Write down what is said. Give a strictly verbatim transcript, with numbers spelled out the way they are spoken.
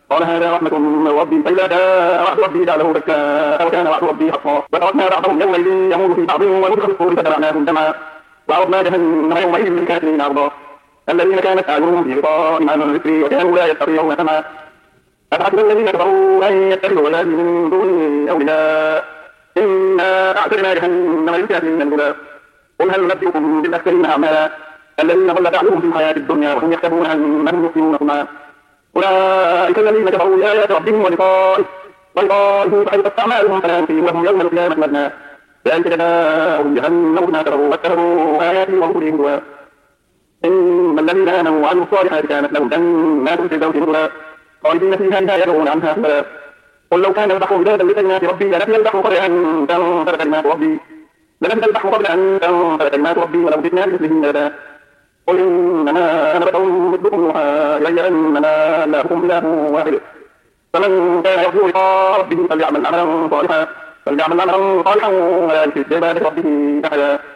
قال هذا رحمة من ربي فإذا جاء وعد ربي جعله دكاء وكان وعد ربي حقا وتركنا بعضهم يومئذ يموت في بعض ونفخ في الصور فتبعناهم جمعا وعرضنا جهنم يومئذ للكافرين عرضا الذين كانت أعينهم في غطاء عن ذكري وكانوا لا يستطيعون سمعا أفحسب الذين كفروا أن يتخذوا عبادي من دوني أولياء إنا أعتدنا جهنم للكافرين نزلا قل هل ننبئكم بالأخسرين أعمالا الذين ضل سعيهم في الحياة الدنيا وهم يحسبون أنهم يحسنون صنعا أولئك الذين كفروا بآيات ربهم ولقائه ولقائه فحبطت أعمالهم فلا نقيم لهم يوم القيامة وزنا ذلك جزاؤهم جهنم بما كفروا واتخذوا آياتي ورسلي هزوا إن الذين آمنوا وعملوا الصالحات كانت لهم جنات الفردوس نزلا خالدين فيها لا يبغون عنها حولا قل لو كان البحر مدادا لكلمات ربي لنفد البحر قبل أن تنفد كلمات ربي لنفد البحر قبل أن تنفد كلمات ربي ولو جئنا بمثله مددا قل إنما أنا بشر مثلكم يوحى إلي أنما إلهكم إله واحد فمن كان يرجو لقاء ربه فليعمل عملا صالحا فليعمل عملا صالحا ولا يشرك بعبادة ربه أحدا